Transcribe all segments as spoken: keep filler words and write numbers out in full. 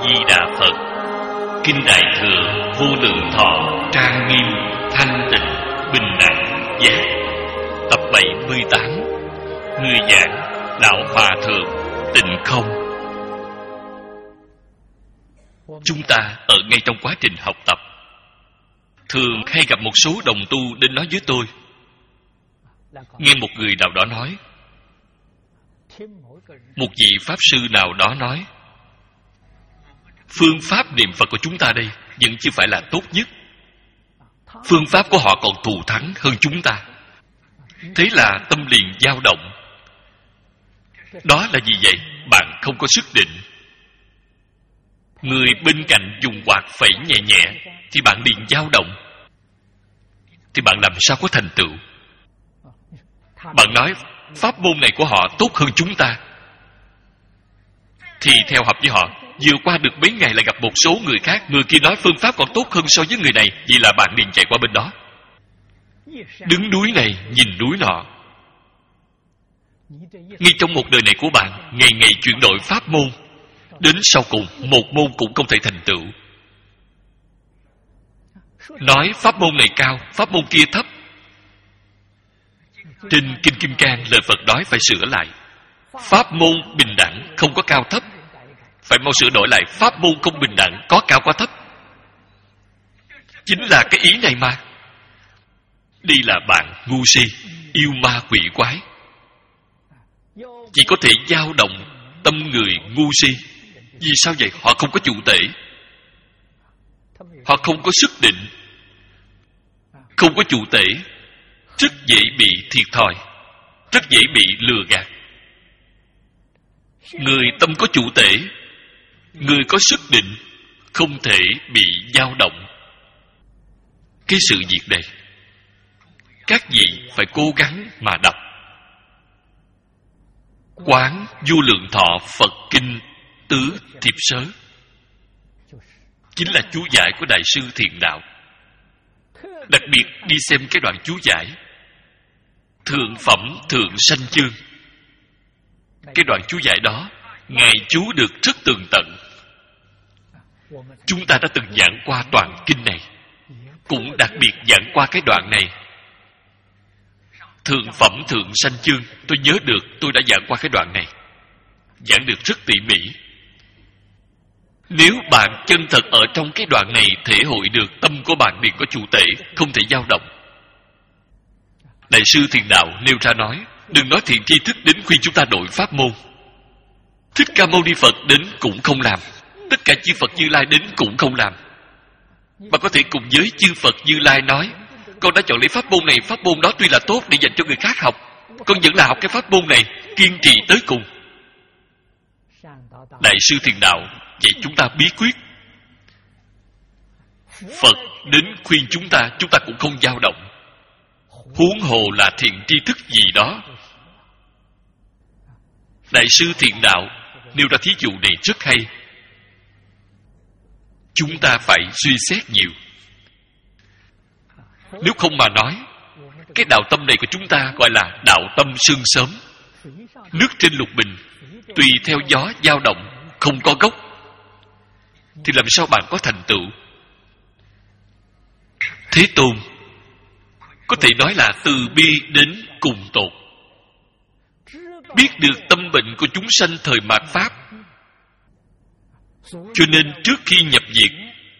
Di Đà Phật. Kinh Đại Thừa Vô Lượng Thọ trang nghiêm thanh tịnh bình đẳng giác. Tập bảy mươi tám. Người giảng Lão Hòa Thượng Tịnh Không. Chúng ta ở ngay trong quá trình học tập, thường hay gặp một số đồng tu đến nói với tôi. Nghe một người nào đó nói, một vị Pháp Sư nào đó nói, phương pháp niệm Phật của chúng ta đây vẫn chưa phải là tốt nhất. Phương pháp của họ còn thù thắng hơn chúng ta. Thế là tâm liền dao động. Đó là gì vậy? Bạn không có sức định. Người bên cạnh dùng quạt phẩy nhẹ nhẹ thì bạn liền dao động. Thì bạn làm sao có thành tựu? Bạn nói pháp môn này của họ tốt hơn chúng ta, thì theo học với họ, vừa qua được mấy ngày lại gặp một số người khác, người kia nói phương pháp còn tốt hơn so với người này, vậy là bạn liền chạy qua bên đó. Đứng núi này nhìn núi nọ. Ngay trong một đời này của bạn, ngày ngày chuyển đổi pháp môn, đến sau cùng một môn cũng không thể thành tựu. Nói pháp môn này cao, pháp môn kia thấp. Trên Kinh Kim Cang lời Phật nói phải sửa lại. Pháp môn bình đẳng không có cao thấp, phải mau sửa đổi lại pháp môn không bình đẳng, có cao có thấp. Chính là cái ý này mà. Đây là bạn ngu si, yêu ma quỷ quái, chỉ có thể dao động tâm người ngu si. Vì sao vậy? Họ không có chủ tể, họ không có sức định. Không có chủ tể, rất dễ bị thiệt thòi, rất dễ bị lừa gạt. Người tâm có chủ tể, người có sức định, không thể bị dao động. Cái sự việc này, các vị phải cố gắng mà đọc. Quán Vô Lượng Thọ Phật Kinh Tứ Thiệp Sớ chính là chú giải của Đại sư Thiện Đạo. Đặc biệt đi xem cái đoạn chú giải Thượng Phẩm Thượng Sanh Chương. Cái đoạn chú giải đó Ngài chú được rất tường tận. Chúng ta đã từng giảng qua toàn kinh này, cũng đặc biệt giảng qua cái đoạn này. Thượng Phẩm Thượng Sanh Chương, tôi nhớ được tôi đã giảng qua cái đoạn này, giảng được rất tỉ mỉ. Nếu bạn chân thật ở trong cái đoạn này thể hội được tâm của bạn liền có chủ tể, không thể dao động. Đại sư Thiền Đạo nêu ra nói, đừng nói thiện tri thức đến khuyên chúng ta đổi pháp môn. Thích Ca Mâu Ni Phật đến cũng không làm, tất cả chư Phật Như Lai đến cũng không làm. Bạn có thể cùng với chư Phật Như Lai nói, con đã chọn lấy pháp môn này, pháp môn đó tuy là tốt để dành cho người khác học, con vẫn là học cái pháp môn này, kiên trì tới cùng. Đại sư Thiền Đạo dạy chúng ta bí quyết. Phật đến khuyên chúng ta, chúng ta cũng không dao động, huống hồ là thiện tri thức gì đó. Đại sư Thiện Đạo nêu ra thí dụ này rất hay. Chúng ta phải suy xét nhiều. Nếu không mà nói, cái đạo tâm này của chúng ta gọi là đạo tâm sương sớm. Nước trên lục bình, tùy theo gió dao động, không có gốc, thì làm sao bạn có thành tựu? Thế Tôn có thể nói là từ bi đến cùng tột, biết được tâm bệnh của chúng sanh thời mạt Pháp. Cho nên trước khi nhập viện,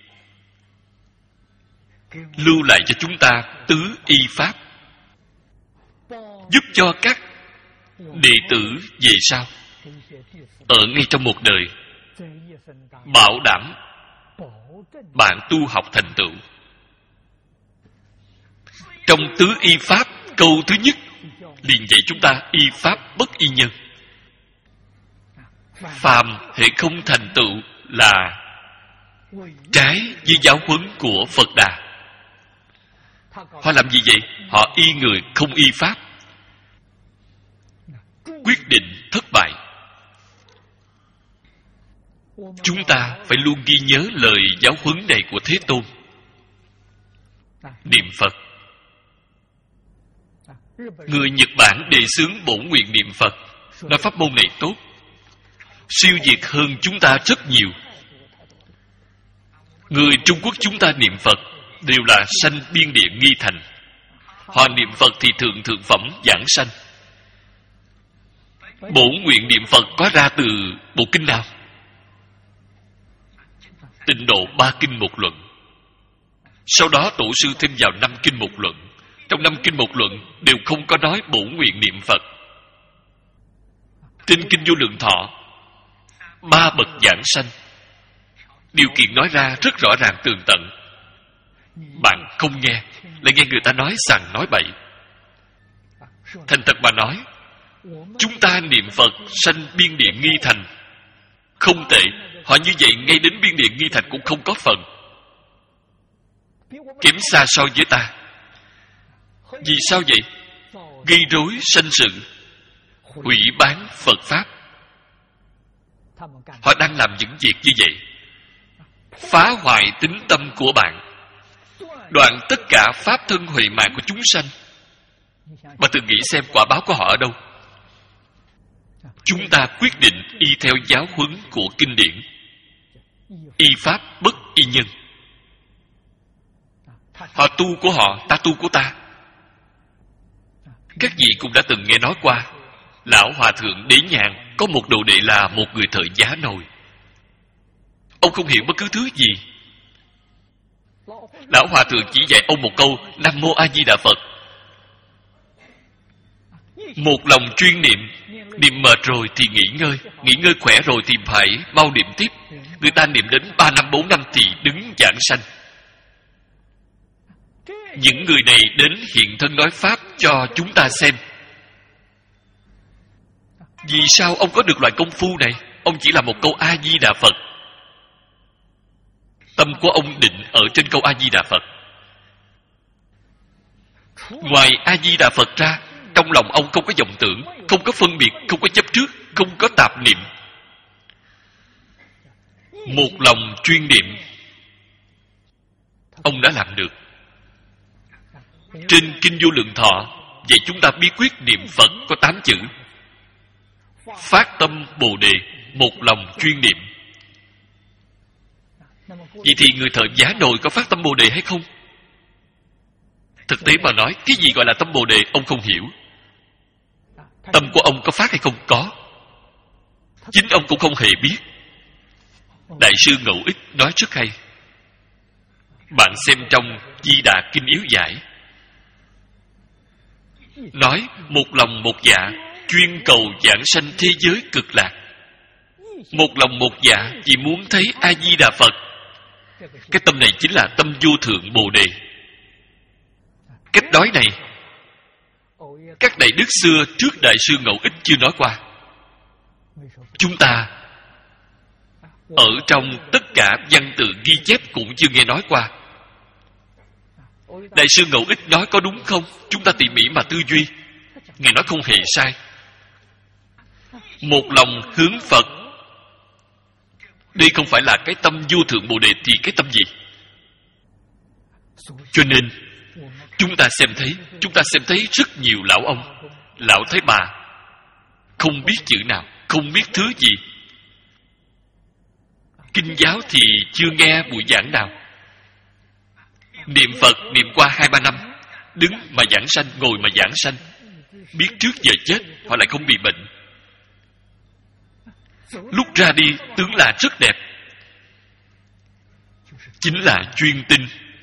lưu lại cho chúng ta tứ y pháp, giúp cho các đệ tử về sau ở ngay trong một đời bảo đảm bạn tu học thành tựu. Trong tứ y pháp, câu thứ nhất liền dạy chúng ta y pháp bất y nhân. Phàm hệ không thành tựu là trái với giáo huấn của Phật Đà. Họ làm gì vậy? Họ y người không y pháp, quyết định thất bại. Chúng ta phải luôn ghi nhớ lời giáo huấn này của Thế Tôn. Niệm Phật. Người Nhật Bản đề xướng bổn nguyện niệm Phật, nói pháp môn này tốt, siêu việt hơn chúng ta rất nhiều. Người Trung Quốc chúng ta niệm Phật đều là sanh biên địa nghi thành. Họ niệm Phật thì thượng thượng phẩm giảng sanh. Bổn nguyện niệm Phật có ra từ bộ kinh nào? Tịnh Độ ba kinh một luận. Sau đó tổ sư thêm vào năm kinh một luận. Trong năm kinh một luận đều không có nói bổn nguyện niệm Phật. Trên kinh Vô Lượng Thọ, ba bậc giảng sanh, điều kiện nói ra rất rõ ràng tường tận. Bạn không nghe, lại nghe người ta nói sằng nói bậy. Thành thật mà nói, chúng ta niệm Phật sanh biên địa nghi thành không tệ. Họ như vậy ngay đến biên địa nghi thành cũng không có phần, kém xa so với ta. Vì sao vậy? Gây rối sanh sự, hủy bán Phật Pháp. Họ đang làm những việc như vậy, phá hoại tính tâm của bạn, đoạn tất cả pháp thân huệ mạng của chúng sanh. Bạn tự nghĩ xem quả báo của họ ở đâu? Chúng ta quyết định y theo giáo huấn của kinh điển, y pháp bất y nhân. Họ tu của họ, ta tu của ta. Các vị cũng đã từng nghe nói qua, Lão Hòa Thượng Đế Nhàn có một đồ đệ là một người thợ giá nồi. Ông không hiểu bất cứ thứ gì. Lão Hòa Thượng chỉ dạy ông một câu Nam Mô A Di Đà Phật. Một lòng chuyên niệm, niệm mệt rồi thì nghỉ ngơi, nghỉ ngơi khỏe rồi thì phải mau niệm tiếp. Người ta niệm đến ba năm bốn năm thì đứng giảng sanh. Những người này đến hiện thân nói pháp cho chúng ta xem. Vì sao ông có được loại công phu này? Ông chỉ là một câu A Di Đà Phật. Tâm của ông định ở trên câu A Di Đà Phật. Ngoài A Di Đà Phật ra, trong lòng ông không có vọng tưởng, không có phân biệt, không có chấp trước, không có tạp niệm. Một lòng chuyên niệm, ông đã làm được. Trên kinh Vô Lượng Thọ dạy chúng ta bí quyết niệm Phật có tám chữ: phát tâm Bồ Đề, một lòng chuyên niệm. Vậy thì người thợ giá nồi có phát tâm Bồ Đề hay không? Thực tế mà nói, cái gì gọi là tâm Bồ Đề ông không hiểu. Tâm của ông có phát hay không? Có. Chính ông cũng không hề biết. Đại sư Ngẫu Ích nói rất hay. Bạn xem trong Di Đà Kinh Yếu Giải, nói một lòng một dạ chuyên cầu giảng sanh thế giới cực lạc. Một lòng một dạ chỉ muốn thấy A Di Đà Phật. Cái tâm này chính là tâm vô thượng Bồ Đề. Cách nói này các đại đức xưa trước Đại sư Ngẫu Ích chưa nói qua. Chúng ta ở trong tất cả văn tự ghi chép cũng chưa nghe nói qua. Đại sư Ngẫu Ích nói có đúng không? Chúng ta tỉ mỉ mà tư duy, Ngài nói không hề sai. Một lòng hướng Phật, đây không phải là cái tâm vô thượng Bồ Đề thì cái tâm gì? Cho nên chúng ta xem thấy Chúng ta xem thấy rất nhiều lão ông, lão thái bà không biết chữ nào, không biết thứ gì. Kinh giáo thì chưa nghe buổi giảng nào. Niệm Phật niệm qua hai ba năm, đứng mà giảng sanh, ngồi mà giảng sanh. Biết trước giờ chết, họ lại không bị bệnh. Lúc ra đi tướng là rất đẹp. Chính là chuyên tinh.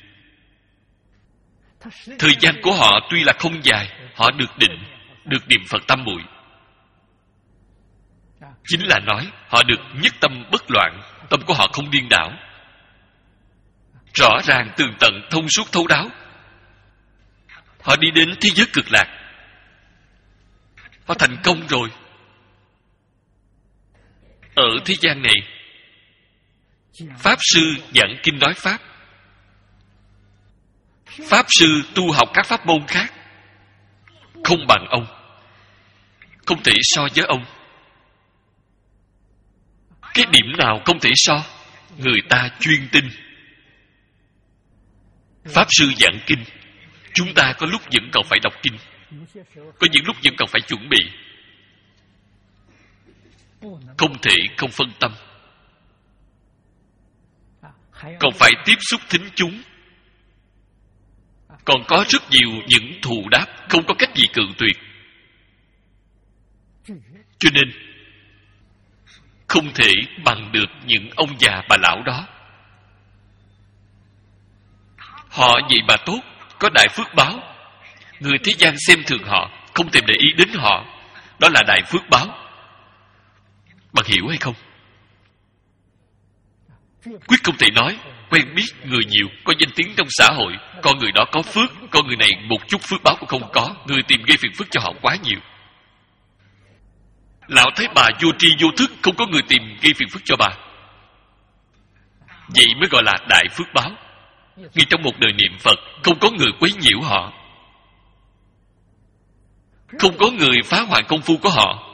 Thời gian của họ tuy là không dài, họ được định, được niệm Phật tam muội. Chính là nói họ được nhất tâm bất loạn, tâm của họ không điên đảo, rõ ràng tường tận, thông suốt thấu đáo. Họ đi đến thế giới cực lạc, họ thành công rồi. Ở thế gian này, Pháp Sư giảng kinh nói Pháp, Pháp Sư tu học các pháp môn khác, không bằng ông, không thể so với ông. Cái điểm nào không thể so? Người ta chuyên tinh. Pháp Sư giảng kinh, chúng ta có lúc vẫn còn phải đọc kinh, có những lúc vẫn còn phải chuẩn bị, không thể không phân tâm. còn phải tiếp xúc thính chúng, còn có rất nhiều những thù đáp không có cách gì cự tuyệt. Cho nên không thể bằng được những ông già bà lão đó. Họ vậy mà tốt, có đại phước báo. Người thế gian xem thường họ, không thèm để ý đến họ, đó là đại phước báo. Bạn hiểu hay không? Quyết không thể nói quen biết người nhiều, có danh tiếng trong xã hội, con người đó có phước, con người này một chút phước báo cũng không có, người tìm gây phiền phức cho họ quá nhiều. Lão thấy bà vô tri vô thức, không có người tìm gây phiền phức cho bà, vậy mới gọi là đại phước báo. Ngay trong một đời niệm Phật, không có người quấy nhiễu họ, không có người phá hoại công phu của họ.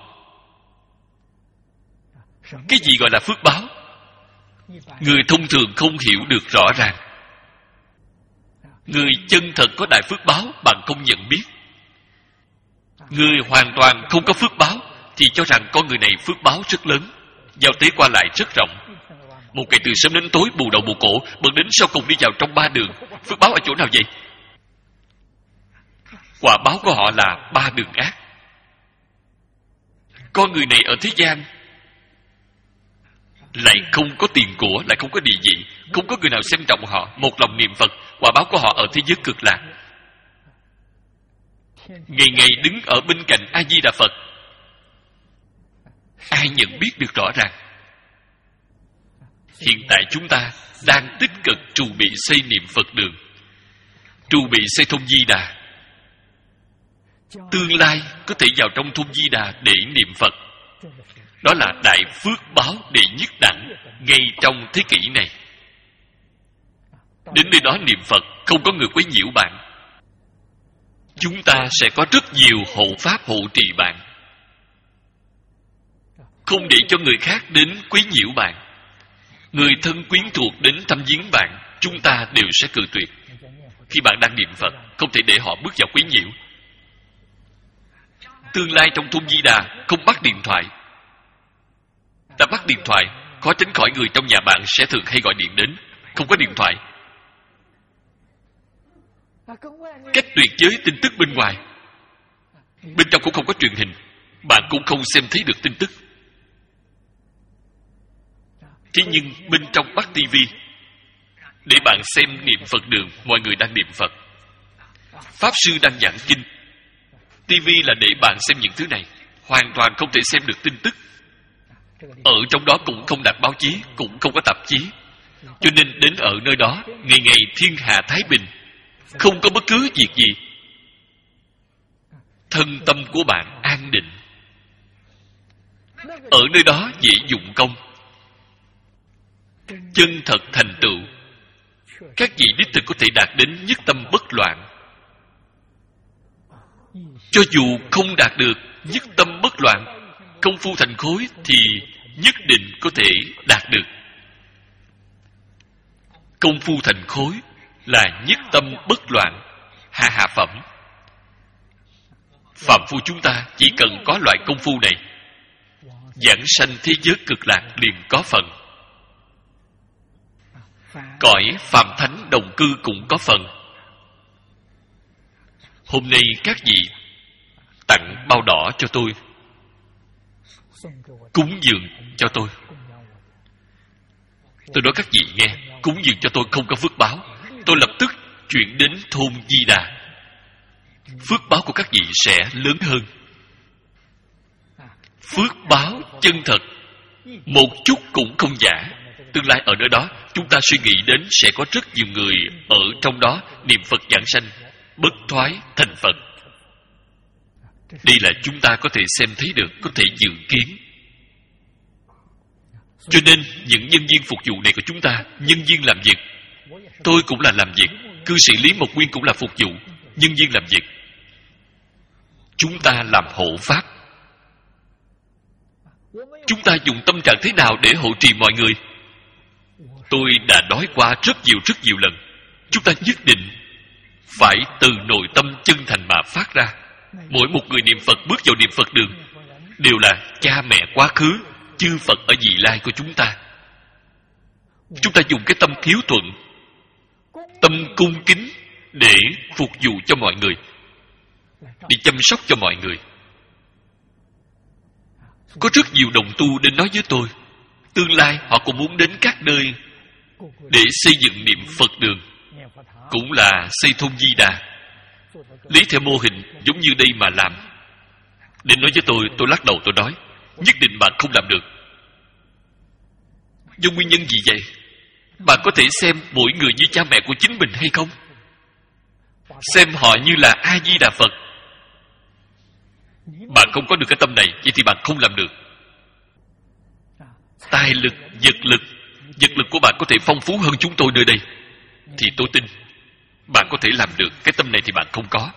Cái gì gọi là phước báo? Người thông thường không hiểu được rõ ràng. Người chân thật có đại phước báo, bạn không nhận biết. Người hoàn toàn không có phước báo thì cho rằng con người này phước báo rất lớn, giao tế qua lại rất rộng. Một ngày từ sớm đến tối bù đầu bù cổ, bận đến sau cùng đi vào trong ba đường. Phước báo ở chỗ nào vậy? Quả báo của họ là ba đường ác. Con người này ở thế gian lại không có tiền của, lại không có địa vị, không có người nào xem trọng họ, một lòng niệm Phật. Quả báo của họ ở thế giới cực lạc, ngày ngày đứng ở bên cạnh A Di Đà Phật. Ai nhận biết được rõ ràng? Hiện tại chúng ta đang tích cực trù bị xây niệm Phật đường, trù bị xây thôn Di Đà. Tương lai có thể vào trong thôn Di Đà để niệm Phật. Đó là đại phước báo đệ nhất đẳng ngay trong thế kỷ này. Đến nơi đó niệm Phật, không có người quấy nhiễu bạn. Chúng ta sẽ có rất nhiều hộ pháp hộ trì bạn, không để cho người khác đến quấy nhiễu bạn. Người thân quyến thuộc đến thăm viếng bạn, chúng ta đều sẽ cự tuyệt. Khi bạn đang niệm Phật, không thể để họ bước vào quấy nhiễu. Tương lai trong thôn Di Đà không bắt điện thoại. Ta bắt điện thoại, khó tránh khỏi người trong nhà bạn sẽ thường hay gọi điện đến. Không có điện thoại, cách tuyệt giới tin tức bên ngoài. Bên trong cũng không có truyền hình, bạn cũng không xem thấy được tin tức. Thế nhưng bên trong bắt tivi để bạn xem niệm Phật đường, mọi người đang niệm Phật, Pháp sư đang giảng kinh. Tivi là để bạn xem những thứ này, hoàn toàn không thể xem được tin tức. Ở trong đó cũng không đặt báo chí, cũng không có tạp chí. Cho nên đến ở nơi đó, ngày ngày thiên hạ thái bình, không có bất cứ việc gì. Thân tâm của bạn an định. Ở nơi đó dễ dụng công, chân thật thành tựu. Các vị đích thực có thể đạt đến nhất tâm bất loạn. Cho dù không đạt được nhất tâm bất loạn, công phu thành khối thì nhất định có thể đạt được. Công phu thành khối là nhất tâm bất loạn, hạ hạ phẩm. Phạm phu chúng ta chỉ cần có loại công phu này, giảng sanh thế giới cực lạc liền có phần. Cõi phàm thánh đồng cư cũng có phần. Hôm nay các vị tặng bao đỏ cho tôi, cúng dường cho tôi. Tôi nói các vị nghe, cúng dường cho tôi không có phước báo, tôi lập tức chuyển đến thôn Di Đà. Phước báo của các vị sẽ lớn hơn. Phước báo chân thật, một chút cũng không giả. Tương lai ở nơi đó, chúng ta suy nghĩ đến sẽ có rất nhiều người ở trong đó niệm Phật giảng sanh, bất thoái thành Phật. Đây là chúng ta có thể xem thấy được, có thể dự kiến. Cho nên những nhân viên phục vụ này của chúng ta, nhân viên làm việc, tôi cũng là làm việc, cư sĩ Lý Mộc Nguyên cũng là phục vụ, nhân viên làm việc. Chúng ta làm hộ pháp. Chúng ta dùng tâm trạng thế nào để hộ trì mọi người? Tôi đã nói qua rất nhiều rất nhiều lần. Chúng ta nhất định phải từ nội tâm chân thành mà phát ra. Mỗi một người niệm Phật bước vào niệm Phật đường đều là cha mẹ quá khứ, chư Phật ở vị lai của chúng ta. Chúng ta dùng cái tâm hiếu thuận, tâm cung kính để phục vụ cho mọi người, để chăm sóc cho mọi người. Có rất nhiều đồng tu đến nói với tôi, tương lai họ cũng muốn đến các nơi để xây dựng niệm Phật đường, cũng là xây thôn Di Đà, lấy theo mô hình giống như đây mà làm. Đến nói với tôi, tôi lắc đầu, tôi nói nhất định bạn không làm được. Do nguyên nhân gì vậy? Bạn có thể xem mỗi người như cha mẹ của chính mình hay không? Xem họ như là A-di-đà Phật. Bạn không có được cái tâm này, vậy thì bạn không làm được. Tài lực, vật lực, vật lực của bạn có thể phong phú hơn chúng tôi nơi đây, thì tôi tin bạn có thể làm được. Cái tâm này thì bạn không có.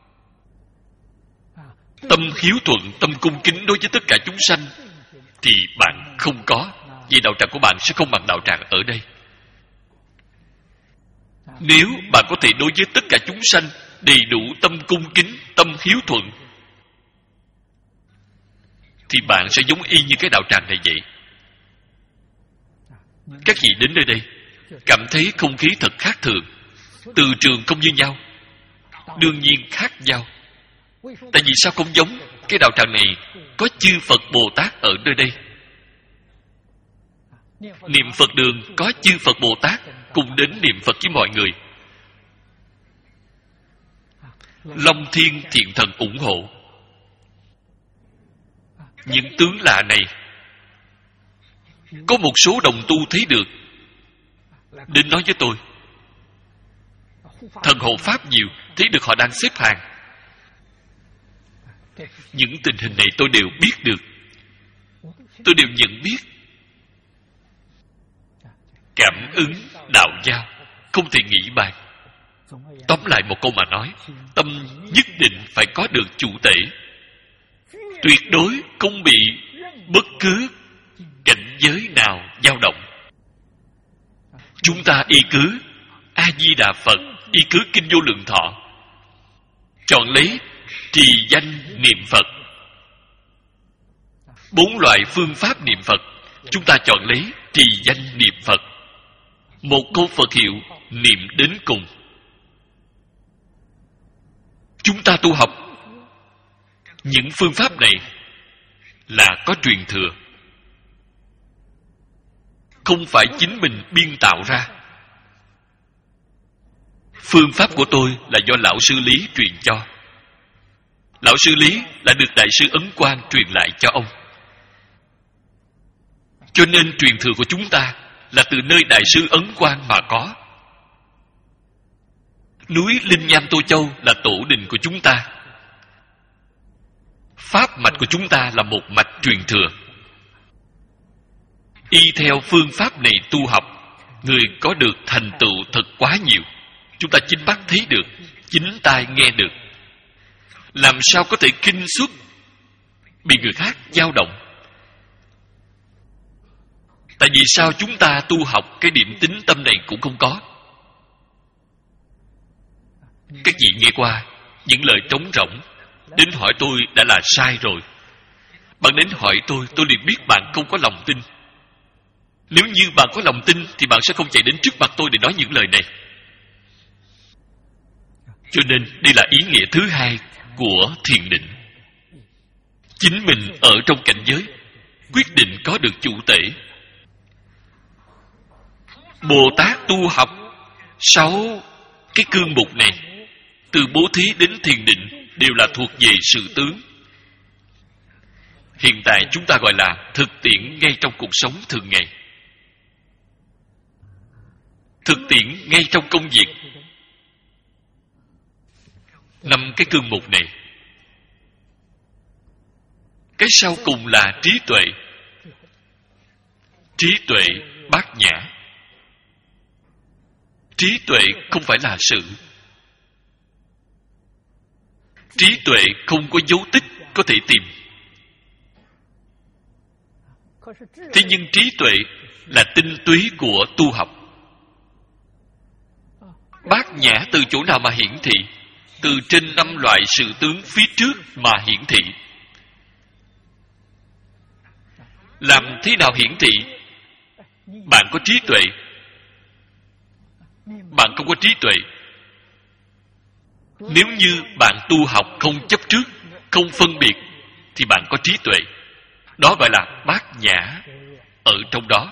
Tâm hiếu thuận, tâm cung kính đối với tất cả chúng sanh thì bạn không có. Vì đạo tràng của bạn sẽ không bằng đạo tràng ở đây. Nếu bạn có thể đối với tất cả chúng sanh đầy đủ tâm cung kính, tâm hiếu thuận, thì bạn sẽ giống y như cái đạo tràng này vậy. Các vị đến nơi đây cảm thấy không khí thật khác thường, từ trường không như nhau, đương nhiên khác nhau. Tại vì sao không giống? Cái đạo tràng này có chư Phật Bồ Tát ở nơi đây. Niệm Phật đường có chư Phật Bồ Tát cùng đến niệm Phật với mọi người. Long Thiên Thiện Thần ủng hộ. Những tướng lạ này, có một số đồng tu thấy được, đến nói với tôi. Thần hộ Pháp nhiều, thấy được họ đang xếp hàng. Những tình hình này tôi đều biết được, tôi đều nhận biết. Cảm ứng đạo giao, không thể nghĩ bàn. Tóm lại một câu mà nói, tâm nhất định phải có được chủ tể, tuyệt đối không bị bất cứ cảnh giới nào dao động. Chúng ta y cứ A-di-đà Phật, y cứ Kinh Vô Lượng Thọ, chọn lấy trì danh niệm Phật. Bốn loại phương pháp niệm Phật, chúng ta chọn lấy trì danh niệm Phật. Một câu Phật hiệu niệm đến cùng. Chúng ta tu học những phương pháp này là có truyền thừa, không phải chính mình biên tạo ra. Phương pháp của tôi là do Lão Sư Lý truyền cho. Lão Sư Lý là được Đại sư Ấn Quang truyền lại cho ông. Cho nên truyền thừa của chúng ta là từ nơi Đại sư Ấn Quang mà có. Núi Linh Nham Tô Châu là tổ đình của chúng ta. Pháp mạch của chúng ta là một mạch truyền thừa. Y theo phương pháp này tu học, người có được thành tựu thật quá nhiều. Chúng ta chính mắt thấy được, chính tai nghe được. Làm sao có thể kinh xuất bị người khác dao động? Tại vì sao chúng ta tu học cái điểm tín tâm này cũng không có? Các vị nghe qua những lời trống rỗng, đến hỏi tôi đã là sai rồi. Bạn đến hỏi tôi, tôi liền biết bạn không có lòng tin. Nếu như bạn có lòng tin thì bạn sẽ không chạy đến trước mặt tôi để nói những lời này. Cho nên đây là ý nghĩa thứ hai của thiền định. Chính mình ở trong cảnh giới quyết định có được chủ tể. Bồ Tát tu học sáu cái cương mục này, từ bố thí đến thiền định, đều là thuộc về sự tướng. Hiện tại chúng ta gọi là thực tiễn ngay trong cuộc sống thường ngày. Thực tiễn ngay trong công việc. Năm cái cương mục này. Cái sau cùng là trí tuệ. Trí tuệ bát nhã. Trí tuệ không phải là sự. Trí tuệ không có dấu tích có thể tìm. Thế nhưng trí tuệ là tinh túy của tu học. Bát nhã từ chỗ nào mà hiển thị? Từ trên năm loại sự tướng phía trước mà hiển thị. Làm thế nào hiển thị? bạn có trí tuệ. Bạn không có trí tuệ. Nếu như bạn tu học không chấp trước, không phân biệt, thì bạn có trí tuệ. Đó gọi là bát nhã ở trong đó.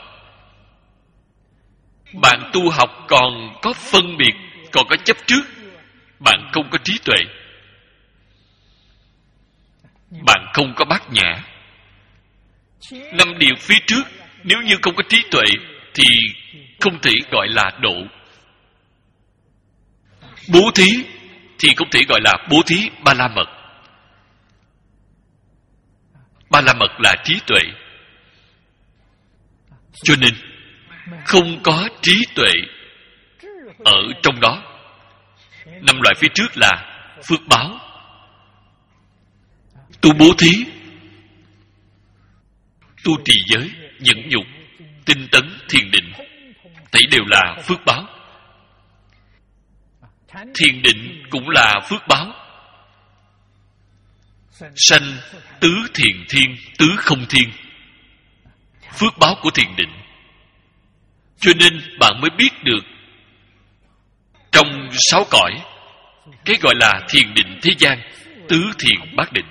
Bạn tu học còn có phân biệt, còn có chấp trước, bạn không có trí tuệ. Bạn không có bát nhã. Năm điều phía trước, nếu như không có trí tuệ thì không thể gọi là độ. Bố thí thì không thể gọi là bố thí ba la mật. Ba la mật là trí tuệ. Cho nên không có trí tuệ ở trong đó. Năm loại phía trước là phước báo, tu bố thí, tu trì giới, nhẫn nhục, tinh tấn, thiền định, thấy đều là phước báo. Thiền định cũng là phước báo. Sanh tứ thiền thiên, tứ không thiên, phước báo của thiền định. Cho nên bạn mới biết được trong sáu cõi, cái gọi là thiền định thế gian, tứ thiền bát định.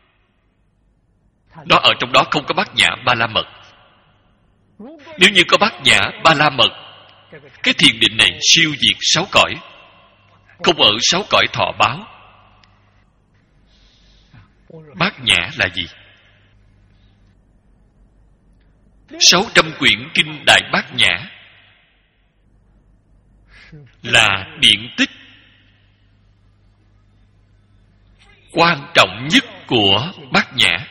Đó ở trong đó không có bát nhã ba la mật. Nếu như có bát nhã ba la mật, cái thiền định này siêu diệt sáu cõi, không ở sáu cõi thọ báo. Bát nhã là gì? Sáu trăm quyển kinh Đại Bát Nhã là điển tích quan trọng nhất của Bát Nhã.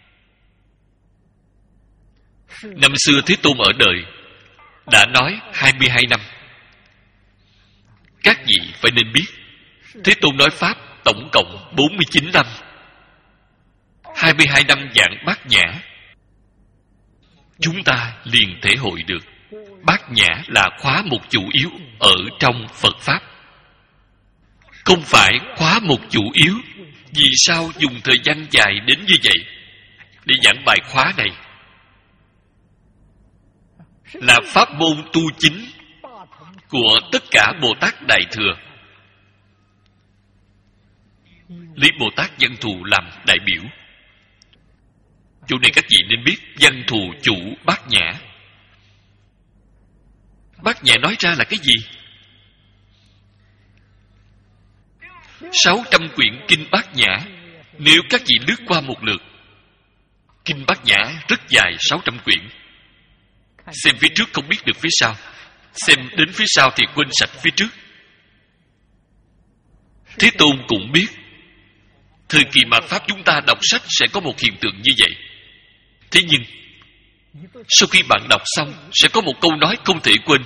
Năm xưa Thế Tôn ở đời đã nói hai mươi hai năm. Các vị phải nên biết, Thế Tôn nói Pháp tổng cộng bốn mươi chín năm. hai mươi hai năm giảng Bát Nhã. Chúng ta liền thể hội được Bát Nhã là khóa mục chủ yếu ở trong Phật Pháp. Không phải khóa mục chủ yếu. Vì sao dùng thời gian dài đến như vậy để giảng bài khóa này? Là pháp môn tu chính của tất cả Bồ Tát Đại Thừa. Lấy Bồ Tát Văn Thù làm đại biểu. Chỗ này các vị nên biết Văn Thù chủ Bát Nhã. Bát Nhã nói ra là cái gì? Sáu trăm quyển kinh Bát Nhã, nếu các vị lướt qua một lượt, kinh Bát Nhã rất dài, sáu trăm quyển. Xem phía trước không biết được phía sau, xem đến phía sau thì quên sạch phía trước. Thế Tôn cũng biết thời kỳ mạt Pháp chúng ta đọc sách sẽ có một hiện tượng như vậy. Thế nhưng sau khi bạn đọc xong sẽ có một câu nói không thể quên.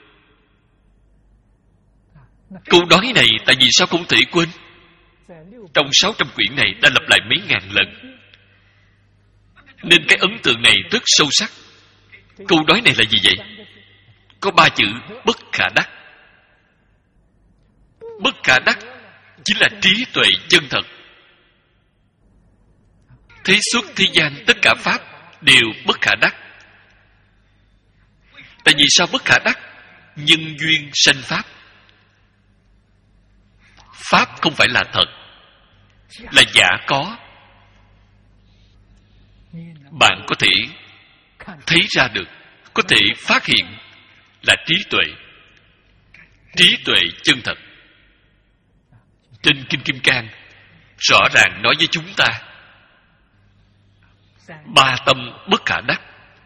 Câu nói này tại vì sao không thể quên? Trong sáu trăm quyển này đã lặp lại mấy ngàn lần, nên cái ấn tượng này rất sâu sắc. Câu nói này là gì vậy? Có ba chữ bất khả đắc. Bất khả đắc chính là trí tuệ chân thật. Thế xuất thế gian tất cả Pháp đều bất khả đắc. Tại vì sao bất khả đắc? Nhân duyên sanh Pháp. Pháp không phải là thật, là giả có. Bạn có thể thấy ra được, có thể phát hiện là trí tuệ. Trí tuệ chân thật. Trên Kinh Kim Cang rõ ràng nói với chúng ta ba tâm bất khả đắc.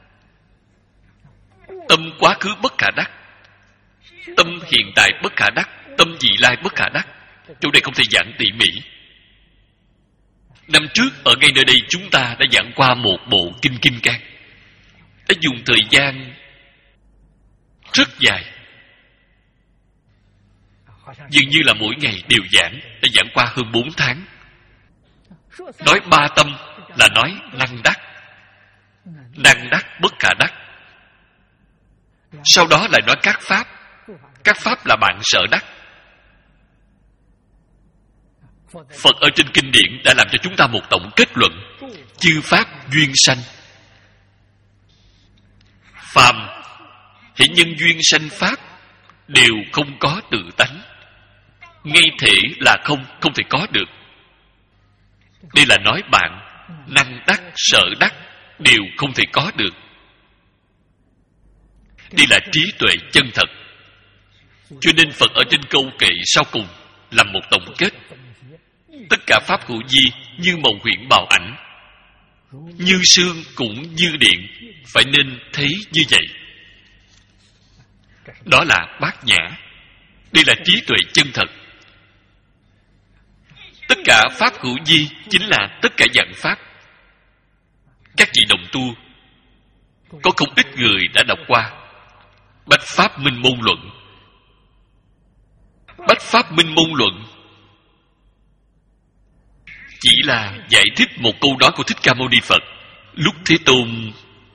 Tâm quá khứ bất khả đắc, tâm hiện tại bất khả đắc, tâm vị lai bất khả đắc. Chỗ này không thể giảng tỉ mỉ. Năm trước ở ngay nơi đây chúng ta đã giảng qua một bộ Kinh Kim Cang, đã dùng thời gian rất dài, dường như là mỗi ngày đều giảng, đã giảng qua hơn bốn tháng. Nói ba tâm là nói năng đắc, năng đắc bất khả đắc. Sau đó lại nói các pháp. Các pháp là bạn sở đắc. Phật ở trên kinh điển đã làm cho chúng ta một tổng kết luận: chư pháp duyên sanh, phàm hễ nhân duyên sanh pháp đều không có tự tánh. Ngay thể là không, không thể có được. Đây là nói bạn năng đắc, sở đắc đều không thể có được. Đây là trí tuệ chân thật. Cho nên Phật ở trên câu kệ sau cùng làm một tổng kết: tất cả pháp hữu vi như mộng huyễn bào ảnh, như sương cũng như điện, phải nên thấy như vậy. Đó là bát nhã. Đây là trí tuệ chân thật. Tất cả pháp hữu vi chính là tất cả dạng pháp. Các vị đồng tu có không ít người đã đọc qua Bách Pháp Minh Môn Luận. Bách Pháp Minh Môn Luận chỉ là giải thích một câu nói của Thích Ca Mâu Ni Phật lúc Thế Tôn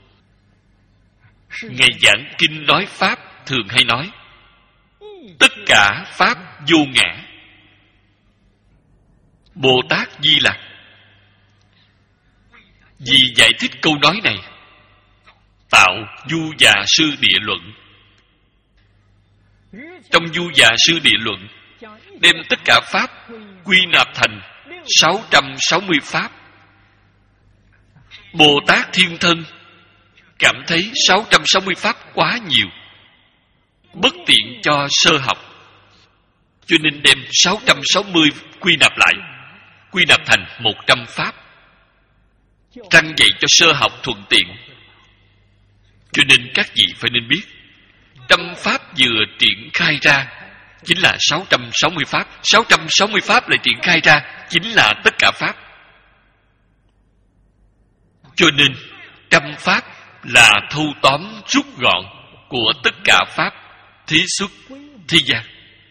Ngài giảng kinh nói pháp thường hay nói tất cả pháp vô ngã. Bồ Tát Di Lặc vì giải thích câu nói này tạo Du Già Sư Địa Luận. Trong Du Già Sư Địa Luận đem tất cả pháp quy nạp thành sáu trăm sáu mươi pháp. Bồ Tát Thiên Thân cảm thấy sáu trăm sáu mươi pháp quá nhiều, bất tiện cho sơ học, cho nên đem sáu trăm sáu mươi quy nạp lại, quy nạp thành một trăm pháp, răng dạy cho sơ học thuận tiện. Cho nên các vị phải nên biết, trăm pháp vừa triển khai ra chính là sáu trăm sáu mươi pháp. sáu trăm sáu mươi pháp lại triển khai ra chính là tất cả pháp. Cho nên trăm pháp là thu tóm rút gọn của tất cả pháp thí xuất thế gian.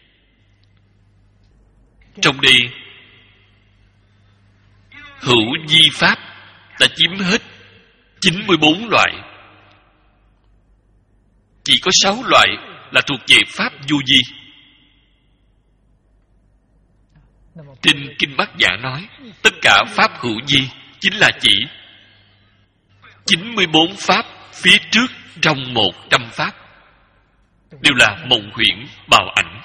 Trong đây hữu vi pháp đã chiếm hết chín mươi bốn loại, chỉ có sáu loại là thuộc về pháp vô vi. Trên Kinh Bát Nhã nói tất cả pháp hữu vi chính là chỉ chín mươi bốn pháp phía trước trong một trăm pháp đều là mộng huyễn bào ảnh.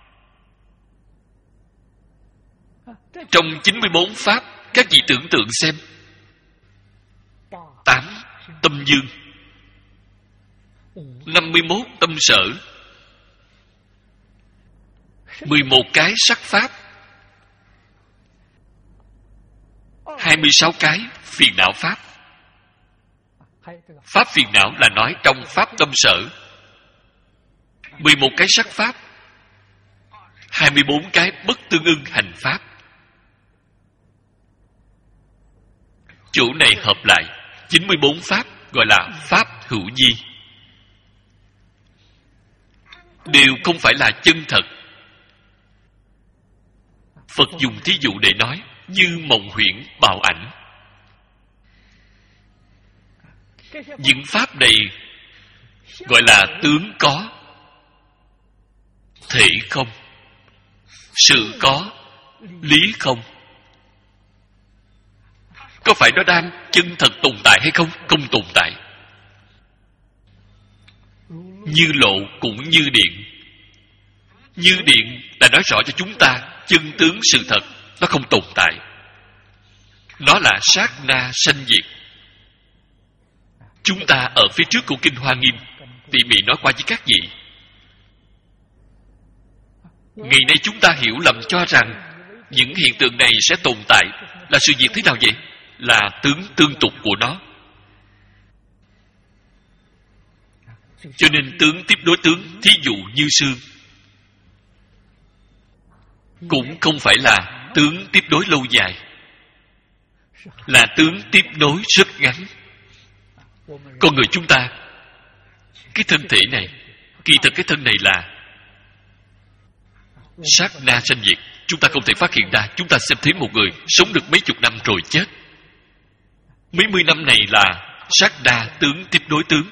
Trong chín mươi bốn pháp, các vị tưởng tượng xem, tám tâm dương, năm mươi mốt tâm sở, mười một cái sắc pháp, hai mươi sáu cái phiền não pháp. Pháp phiền não là nói trong pháp tâm sở, mười một cái sắc pháp, hai mươi bốn cái bất tương ưng hành pháp. Chỗ này hợp lại chín mươi bốn pháp gọi là pháp hữu vi, đều không phải là chân thật. Phật dùng thí dụ để nói như mộng huyễn bào ảnh. Những pháp này gọi là tướng có, thể không, sự có, lý không. Có phải nó đang chân thật tồn tại hay không? Không tồn tại. Như lộ cũng như điện. Như điện đã nói rõ cho chúng ta chân tướng sự thật, nó không tồn tại. Nó là sát na sanh diệt. Chúng ta ở phía trước của Kinh Hoa Nghiêm tỉ mỉ nói qua với các vị. Ngày nay chúng ta hiểu lầm cho rằng những hiện tượng này sẽ tồn tại. Là sự việc thế nào vậy? Là tướng tương tục của nó. Cho nên tướng tiếp đối tướng, thí dụ như sương, cũng không phải là tướng tiếp đối lâu dài, là tướng tiếp nối rất ngắn. Con người chúng ta, cái thân thể này, kỳ thực cái thân này là sát na sanh diệt. Chúng ta không thể phát hiện ra. Chúng ta xem thấy một người sống được mấy chục năm rồi chết. Mấy mươi năm này là sát na tướng tiếp đối tướng.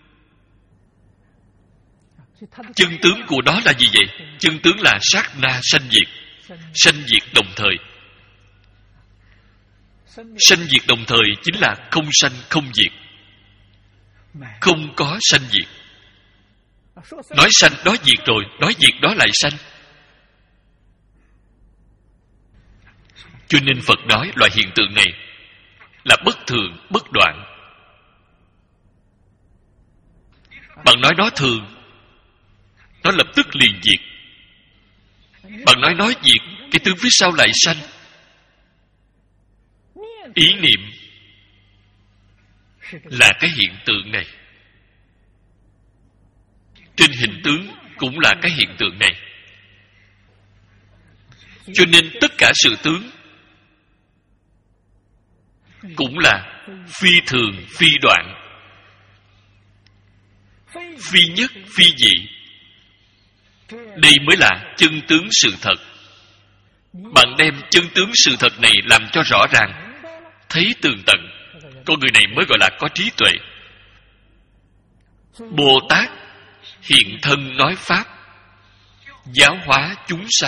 Chân tướng của đó là gì vậy? Chân tướng là sát na sanh diệt. Sanh diệt đồng thời. Sanh diệt đồng thời chính là không sanh không diệt, không có sanh diệt. Nói sanh đó diệt rồi, nói diệt đó lại sanh. Cho nên Phật nói loại hiện tượng này là bất thường, bất đoạn. Bạn nói nó thường, nó lập tức liền diệt. Bạn nói nói diệt, cái tướng phía sau lại sanh. Ý niệm là cái hiện tượng này. Trên hình tướng cũng là cái hiện tượng này. Cho nên tất cả sự tướng cũng là phi thường, phi đoạn, phi nhất, phi dị. Đây mới là chân tướng sự thật. Bạn đem chân tướng sự thật này làm cho rõ ràng, thấy tường tận, con người này mới gọi là có trí tuệ. Bồ Tát hiện thân nói pháp, giáo hóa chúng sanh.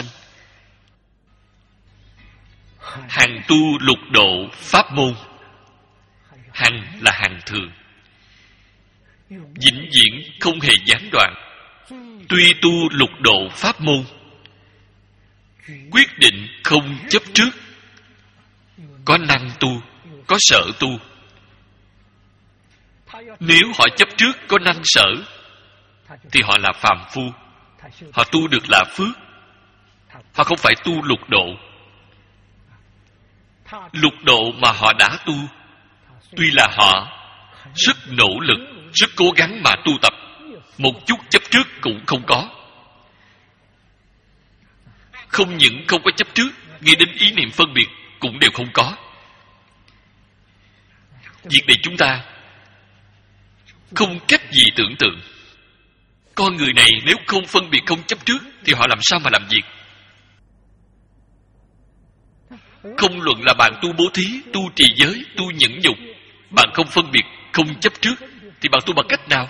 Hằng tu lục độ pháp môn. Hằng là hằng thường, vĩnh viễn không hề gián đoạn. Tuy tu lục độ pháp môn, quyết định không chấp trước. Có năng tu, có sở tu. Nếu họ chấp trước, có năng sở, thì họ là phàm phu. Họ tu được là phước. Họ không phải tu lục độ. Lục độ mà họ đã tu, tuy là họ rất nỗ lực, rất cố gắng mà tu tập, một chút chấp trước cũng không có. Không những không có chấp trước, nghĩ đến ý niệm phân biệt cũng đều không có. Việc này chúng ta không cách gì tưởng tượng. Con người này nếu không phân biệt, không chấp trước, thì họ làm sao mà làm việc? Không luận là bạn tu bố thí, tu trì giới, tu nhẫn nhục, bạn không phân biệt, không chấp trước, thì bạn tu bằng cách nào?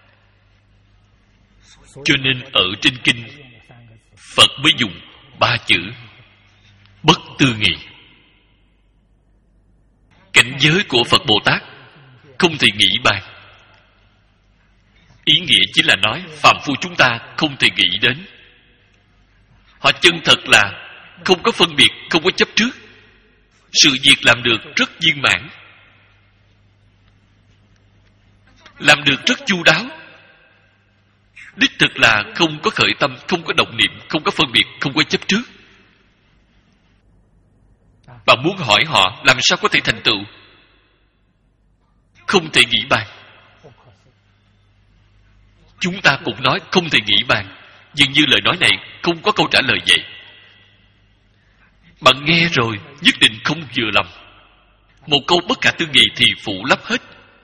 Cho nên ở trên kinh, Phật mới dùng ba chữ bất tư nghị. Cảnh giới của Phật Bồ Tát không thể nghĩ bàn. Ý nghĩa chính là nói phàm phu chúng ta không thể nghĩ đến. Họ chân thật là không có phân biệt, không có chấp trước. Sự việc làm được rất viên mãn, làm được rất chu đáo. Đích thực là không có khởi tâm, không có động niệm, không có phân biệt, không có chấp trước. Bạn muốn hỏi họ làm sao có thể thành tựu? Không thể nghĩ bàn. Chúng ta cũng nói không thể nghĩ bàn, dường như lời nói này không có câu trả lời vậy. Bạn nghe rồi nhất định không vừa lòng. Một câu bất khả tư nghị thì phủ lấp hết.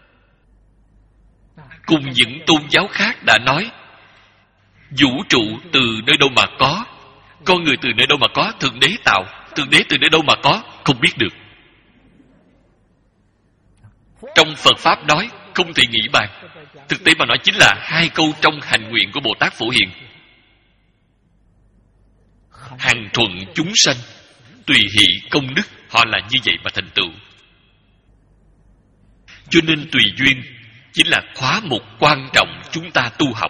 Cùng những tôn giáo khác đã nói vũ trụ từ nơi đâu mà có, con người từ nơi đâu mà có, thượng đế tạo, thượng đế từ nơi đâu mà có, không biết được. Trong Phật Pháp nói không thể nghĩ bàn, thực tế mà nói chính là hai câu trong hành nguyện của Bồ Tát Phổ Hiền: hằng thuận chúng sanh, tùy hỷ công đức. Họ là như vậy mà thành tựu. Cho nên tùy duyên chính là khóa mục quan trọng chúng ta tu học.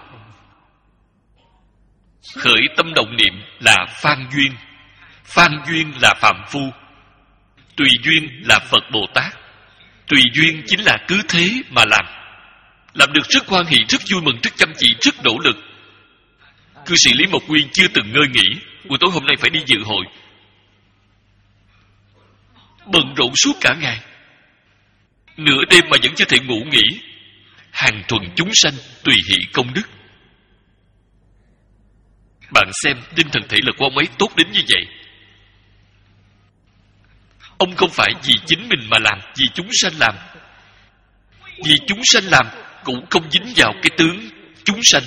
Khởi tâm động niệm là phan duyên, phan duyên là phàm phu, tùy duyên là Phật Bồ Tát. Tùy duyên chính là cứ thế mà làm, làm được rất hoan hỷ, rất vui mừng, rất chăm chỉ, rất nỗ lực. Cư sĩ Lý Mộc Nguyên chưa từng ngơi nghỉ, buổi tối hôm nay phải đi dự hội, bận rộn suốt cả ngày, nửa đêm mà vẫn chưa thể ngủ nghỉ. Hàng thuần chúng sanh, tùy hỷ công đức. Bạn xem tinh thần thể lực của ông ấy tốt đến như vậy. Ông không phải vì chính mình mà làm, vì chúng sanh làm. Vì chúng sanh làm cũng không dính vào cái tướng chúng sanh,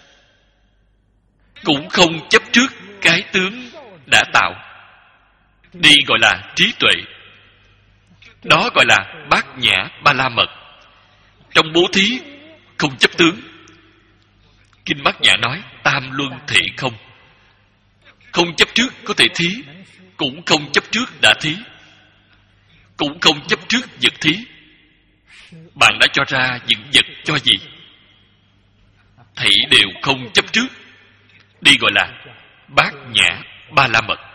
cũng không chấp trước cái tướng đã tạo. Đây gọi là trí tuệ. Đó gọi là bát nhã ba la mật. Trong bố thí không chấp tướng. Kinh Bát Nhã nói tam luân thể không. Không chấp trước có thể thí, cũng không chấp trước đã thí, cũng không chấp trước vật thí. Bạn đã cho ra những vật cho gì? thảy đều không chấp trước. Đây gọi là bát nhã ba la mật.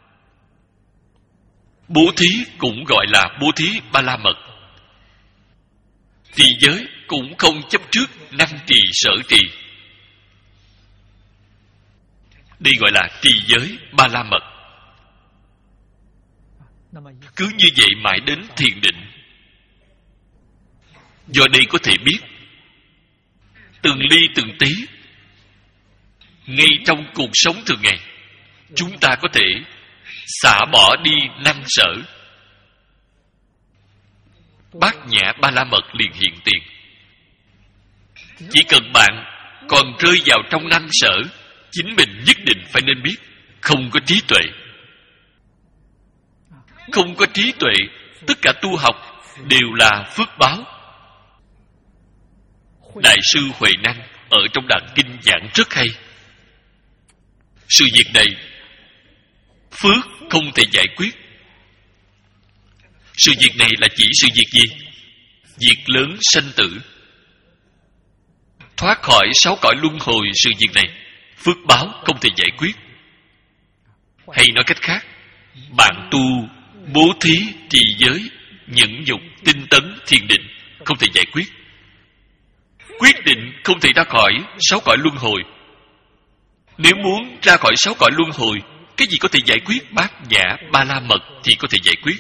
Bố thí cũng gọi là bố thí ba la mật. Trì giới cũng không chấp trước năng trì sở trì. Đây gọi là trì giới ba la mật. Cứ như vậy mãi đến thiền định. Do đây có thể biết từng ly từng tí, ngay trong cuộc sống thường ngày, chúng ta có thể xả bỏ đi năm sở. Bát nhã ba la mật liền hiện tiền. Chỉ cần bạn còn rơi vào trong năm sở, chính mình nhất định phải nên biết không có trí tuệ. Không có trí tuệ, tất cả tu học đều là phước báo. Đại sư Huệ Năng ở trong đoạn kinh giảng rất hay. Sự việc này phước không thể giải quyết. Sự việc này là chỉ sự việc gì? Việc lớn sanh tử. Thoát khỏi sáu cõi luân hồi, sự việc này phước báo không thể giải quyết. Hay nói cách khác, bạn tu bố thí, trì giới, nhẫn nhục, tinh tấn, thiền định không thể giải quyết. Quyết định không thể ra khỏi sáu cõi luân hồi. Nếu muốn ra khỏi sáu cõi luân hồi, cái gì có thể giải quyết? Bát nhã ba la mật thì có thể giải quyết.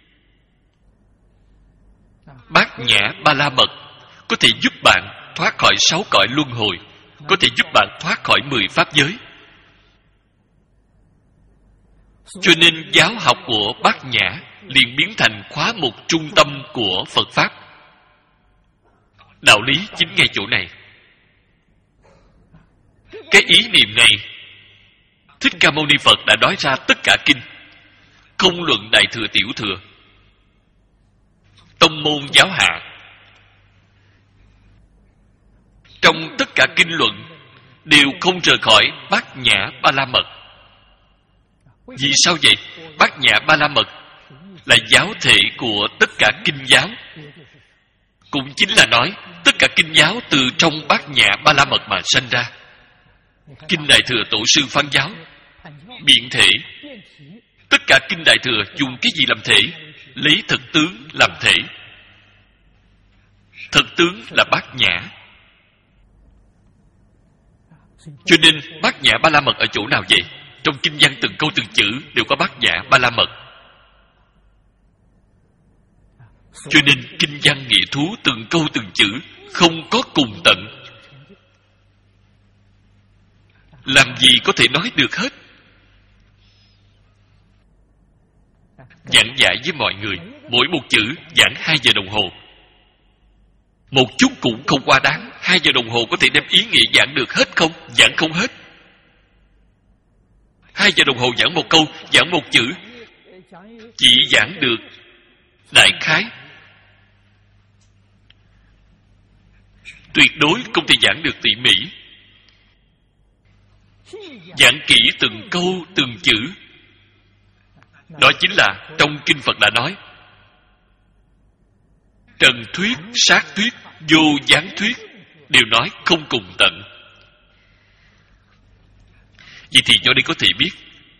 Bát nhã ba la mật có thể giúp bạn thoát khỏi sáu cõi luân hồi, có thể giúp bạn thoát khỏi mười pháp giới. Cho nên giáo học của Bát Nhã liền biến thành khóa mục trung tâm của Phật Pháp. Đạo lý chính ngay chỗ này. Cái ý niệm này Thích Ca Mâu Ni Phật đã nói ra tất cả kinh, không luận Đại Thừa Tiểu Thừa, tông môn giáo hạ. Trong tất cả kinh luận đều không rời khỏi Bát Nhã ba la mật. Vì sao vậy? Bát Nhã ba la mật là giáo thể của tất cả kinh giáo. Cũng chính là nói tất cả kinh giáo từ trong Bát Nhã ba la mật mà sanh ra. Kinh Đại Thừa Tổ sư Phán giáo, biện thể. Tất cả kinh Đại Thừa dùng cái gì làm thể? Lấy thực tướng làm thể. Thực tướng là Bát Nhã. Cho nên Bát Nhã ba la mật ở chỗ nào vậy? Trong kinh văn từng câu từng chữ đều có Bát Nhã ba la mật. Cho nên kinh văn nghĩa thú từng câu từng chữ không có cùng tận. Làm gì có thể nói được hết. Giảng giải với mọi người, mỗi một chữ giảng hai giờ đồng hồ. Một chút cũng không quá đáng. Hai giờ đồng hồ có thể đem ý nghĩa giảng được hết không? Giảng không hết. Hai giờ đồng hồ giảng một câu, giảng một chữ, chỉ giảng được đại khái. Tuyệt đối không thể giảng được tỉ mỉ. Giảng kỹ từng câu từng chữ. Đó chính là trong kinh Phật đã nói, trần thuyết, sát thuyết, vô gián thuyết đều nói không cùng tận. Vậy thì do đây có thể biết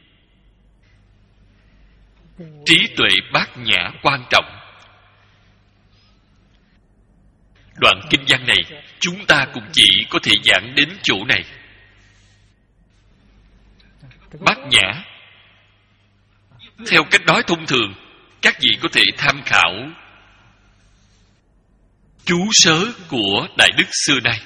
trí tuệ bát nhã quan trọng. Đoạn kinh văn này chúng ta cũng chỉ có thể giảng đến chỗ này. Bát nhã theo cách nói thông thường, các vị có thể tham khảo chú sớ của Đại Đức xưa nay.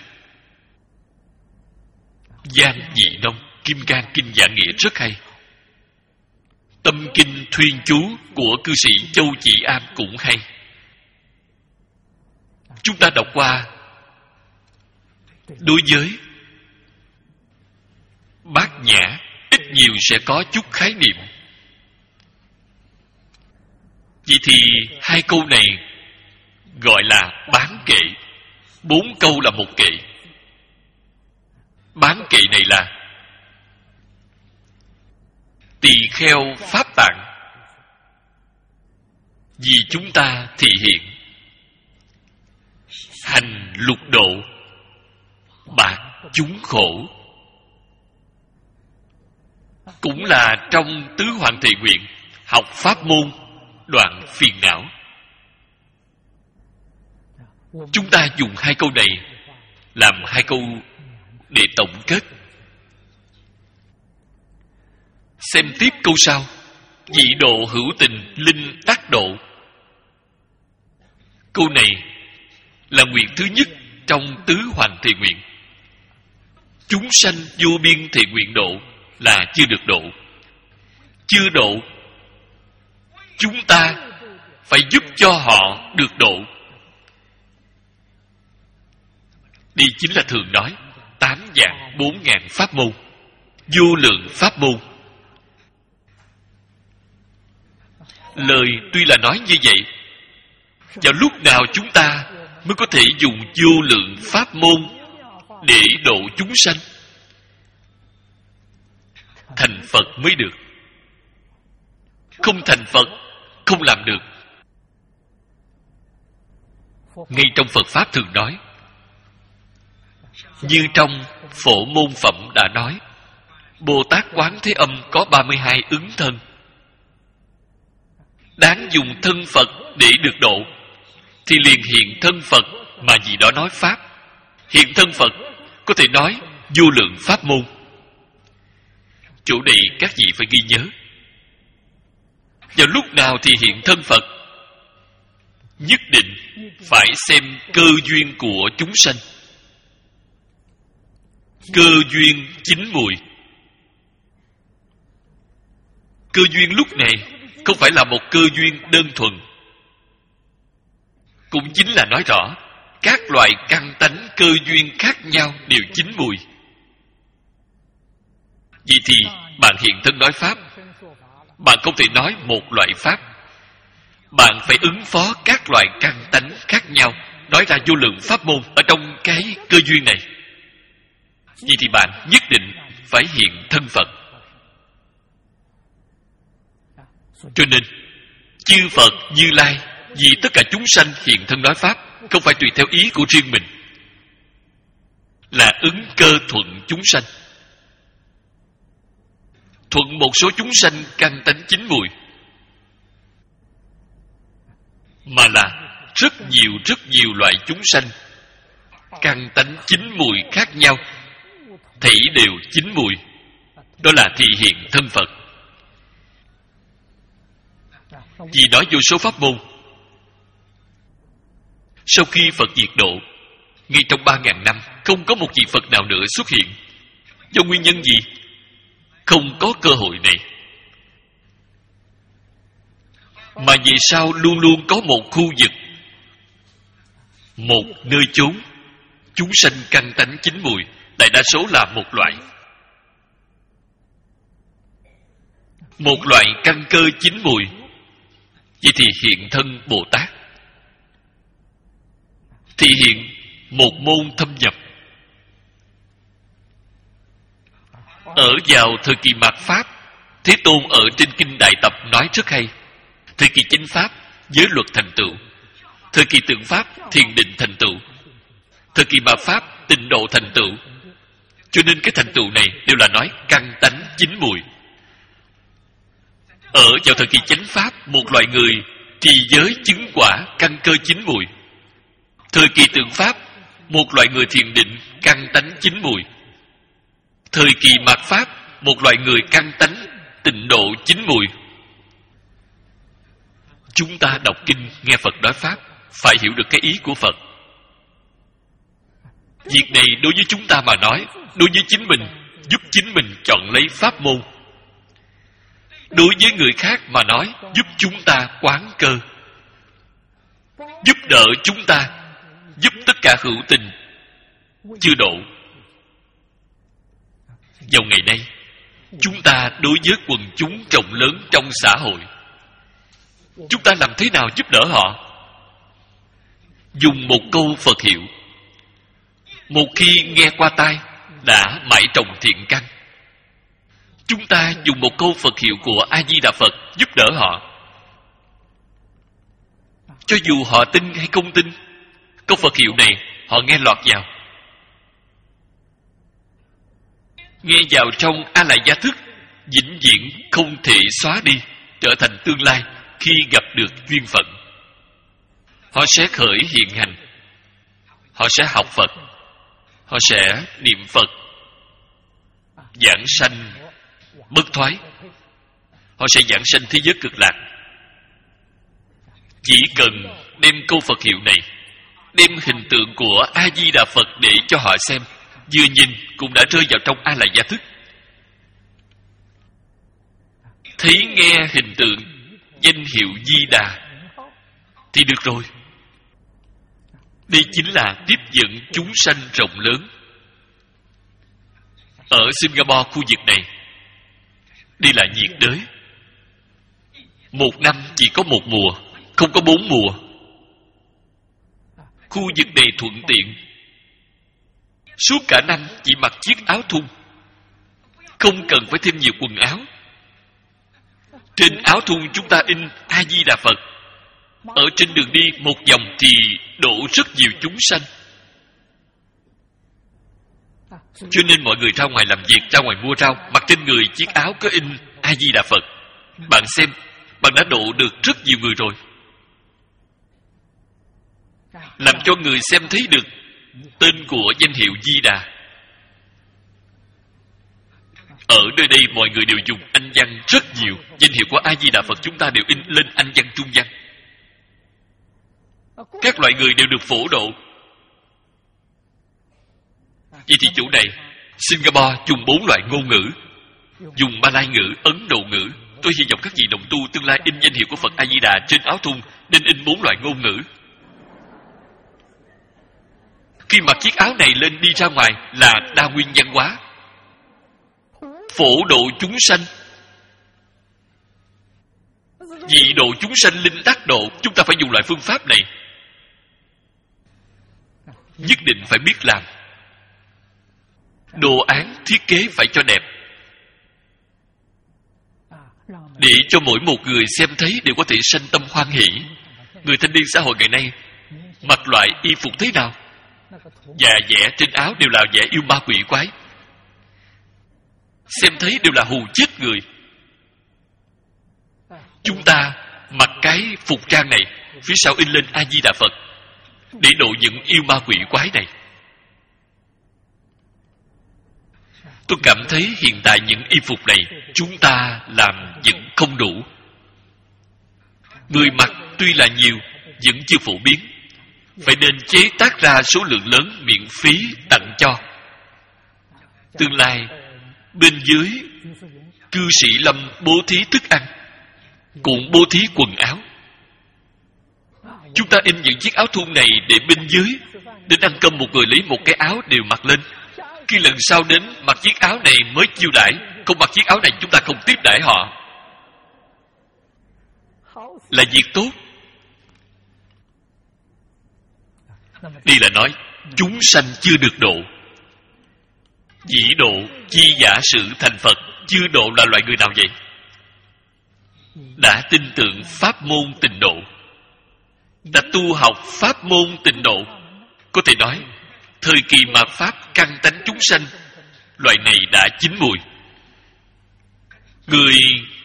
Giang Dị Nông Kim Cang Kinh giảng nghĩa rất hay. Tâm Kinh Thuyên Chú của cư sĩ Châu Chỉ Am cũng hay. Chúng ta đọc qua, đối với bát nhã ít nhiều sẽ có chút khái niệm. Vậy thì hai câu này gọi là bán kệ. Bốn câu là một kệ. Bán kệ này là tỳ kheo pháp tạng, vì chúng ta thị hiện, hành lục độ, bạc chúng khổ. Cũng là trong tứ hoàng thệ nguyện, học pháp môn đoạn phiền não. Chúng ta dùng hai câu này làm hai câu để tổng kết. Xem tiếp câu sau: dị độ hữu tình, linh tác độ. Câu này là nguyện thứ nhất trong tứ hoàng thệ nguyện. Chúng sanh vô biên thệ nguyện độ là chưa được độ. Chưa độ, chúng ta phải giúp cho họ được độ. Đây chính là thường nói tám vạn bốn ngàn pháp môn, vô lượng pháp môn. Lời tuy là nói như vậy, vào lúc nào chúng ta mới có thể dùng vô lượng pháp môn để độ chúng sanh? Thành Phật mới được. Không thành Phật, không làm được. Ngay trong Phật Pháp thường nói, như trong Phổ Môn Phẩm đã nói, Bồ Tát Quán Thế Âm có ba mươi hai ứng thân. Đáng dùng thân Phật để được độ, thì liền hiện thân Phật mà gì đó nói Pháp. Hiện thân Phật có thể nói vô lượng pháp môn. Chỗ này các vị phải ghi nhớ. Vào lúc nào thì hiện thân Phật? Nhất định phải xem cơ duyên của chúng sanh. Cơ duyên chín mùi. Cơ duyên lúc này không phải là một cơ duyên đơn thuần, cũng chính là nói rõ các loại căn tánh cơ duyên khác nhau đều chín mùi. Vậy thì bạn hiện thân nói Pháp, bạn không thể nói một loại Pháp. Bạn phải ứng phó các loại căn tánh khác nhau, nói ra vô lượng pháp môn ở trong cái cơ duyên này. Vậy thì bạn nhất định phải hiện thân Phật. Cho nên chư Phật Như Lai vì tất cả chúng sanh hiện thân nói Pháp, không phải tùy theo ý của riêng mình, là ứng cơ thuận chúng sanh. Thuận một số chúng sanh căn tánh chín mùi, mà là rất nhiều rất nhiều loại chúng sanh căn tánh chín mùi khác nhau, thảy đều chín mùi. Đó là thị hiện thân Phật. Vì nói vô số pháp môn, sau khi Phật diệt độ, ngay trong ba ngàn năm không có một vị Phật nào nữa xuất hiện. Do nguyên nhân gì? Không có cơ hội này. Mà vì sao luôn luôn có một khu vực, một nơi chốn chúng sanh căn tánh chín mùi, đại đa số là một loại. Một loại căn cơ chín mùi. Vậy thì hiện thân Bồ Tát, thì hiện một môn thâm nhập. Ở vào thời kỳ mạt Pháp, Thế Tôn ở trên Kinh Đại Tập nói rất hay. Thời kỳ chánh Pháp, giới luật thành tựu. Thời kỳ tượng Pháp, thiền định thành tựu. Thời kỳ mạt Pháp, tịnh độ thành tựu. Cho nên cái thành tựu này đều là nói căn tánh chín mùi. Ở vào thời kỳ chánh Pháp, một loại người trì giới chứng quả căn cơ chín mùi. Thời kỳ tượng Pháp, một loại người thiền định căn tánh chín mùi. Thời kỳ mạt Pháp, một loại người căn tánh tịnh độ chín mùi. Chúng ta đọc kinh nghe Phật nói Pháp, phải hiểu được cái ý của Phật. Việc này đối với chúng ta mà nói, đối với chính mình, giúp chính mình chọn lấy pháp môn. Đối với người khác mà nói, giúp chúng ta quán cơ, giúp đỡ chúng ta, giúp tất cả hữu tình chưa độ. Vào ngày nay, chúng ta đối với quần chúng rộng lớn trong xã hội, chúng ta làm thế nào giúp đỡ họ? Dùng một câu Phật hiệu, một khi nghe qua tai đã mãi trồng thiện căn. Chúng ta dùng một câu Phật hiệu của A Di Đà Phật giúp đỡ họ. Cho dù họ tin hay không tin, câu Phật hiệu này họ nghe lọt vào. nghe vào trong A Lại Gia Thức, vĩnh viễn không thể xóa đi, trở thành tương lai khi gặp được duyên phận. Họ sẽ khởi hiện hành, họ sẽ học Phật, họ sẽ niệm Phật, giảng sanh bất thoái, họ sẽ giảng sanh thế giới cực lạc. Chỉ cần đem câu Phật hiệu này, đem hình tượng của A Di Đà Phật để cho họ xem, vừa nhìn cũng đã rơi vào trong A Lại Gia Thức. Thấy nghe hình tượng danh hiệu Di Đà thì được rồi. Đây chính là tiếp dẫn chúng sanh rộng lớn. Ở Singapore, khu vực này, đây là nhiệt đới. Một năm chỉ có một mùa, không có bốn mùa. Khu vực này thuận tiện, suốt cả năm chỉ mặc chiếc áo thun, không cần phải thêm nhiều quần áo. Trên áo thun chúng ta in A Di Đà Phật. Ở trên đường đi một vòng thì đổ rất nhiều chúng sanh. Cho nên mọi người ra ngoài làm việc, ra ngoài mua rau, mặc trên người chiếc áo có in A Di Đà Phật. Bạn xem, bạn đã độ được rất nhiều người rồi. Làm cho người xem thấy được tên của danh hiệu Di Đà. Ở nơi đây mọi người đều dùng Anh văn rất nhiều. Danh hiệu của A Di Đà Phật chúng ta đều in lên Anh văn, Trung văn. Các loại người đều được phổ độ. Vậy thì chỗ này Singapore dùng bốn loại ngôn ngữ, dùng Malay ngữ, Ấn Độ ngữ. Tôi hy vọng các vị đồng tu tương lai in danh hiệu của Phật A Di Đà trên áo thun nên in bốn loại ngôn ngữ. Khi mặc chiếc áo này lên đi ra ngoài là đa nguyên văn hóa, phổ độ chúng sanh. Vì độ chúng sanh linh đắc độ, chúng ta phải dùng loại phương pháp này. Nhất định phải biết làm. Đồ án thiết kế phải cho đẹp, để cho mỗi một người xem thấy đều có thể sanh tâm hoan hỷ. Người thanh niên xã hội ngày nay mặc loại y phục thế nào? Và vẽ trên áo đều là vẽ yêu ma quỷ quái, xem thấy đều là hù chết người. Chúng ta mặc cái phục trang này, phía sau in lên A Di Đà Phật, để độ những yêu ma quỷ quái này. Tôi cảm thấy hiện tại những y phục này chúng ta làm vẫn không đủ. Người mặc tuy là nhiều, vẫn chưa phổ biến. Phải nên chế tác ra số lượng lớn miễn phí tặng cho. Tương lai bên dưới cư sĩ Lâm bố thí thức ăn, cũng bố thí quần áo. Chúng ta in những chiếc áo thun này để bên dưới đến ăn cơm một người lấy một cái áo đều mặc lên. Khi lần sau đến mặc chiếc áo này mới chiêu đãi, không mặc chiếc áo này chúng ta không tiếp đãi họ. Là việc tốt. Đây là nói chúng sanh chưa được độ. Dĩ độ chi giả sử thành Phật. Chưa độ là loại người nào vậy? Đã tin tưởng pháp môn tịnh độ, đã tu học pháp môn tịnh độ. Có thể nói thời kỳ mà pháp căn tánh chúng sanh, loại này đã chín mùi. Người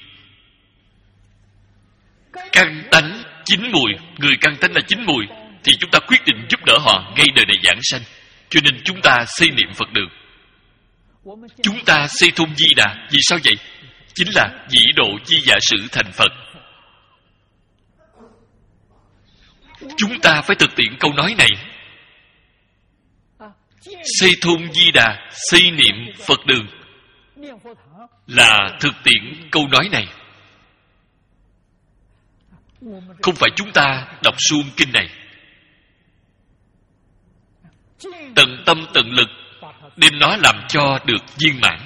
căn tánh chín mùi, người căn tánh là chín mùi, thì chúng ta quyết định giúp đỡ họ ngay đời này giảng sanh. Cho nên chúng ta xây niệm Phật đường, chúng ta xây thôn Di Đà. Vì sao vậy? Chính là dĩ độ chi giả sử thành Phật. Chúng ta phải thực tiễn câu nói này. Xây thôn Di Đà, xây niệm Phật đường là thực tiễn câu nói này. Không phải chúng ta đọc suông kinh này, tận tâm tận lực đem nó làm cho được viên mãn.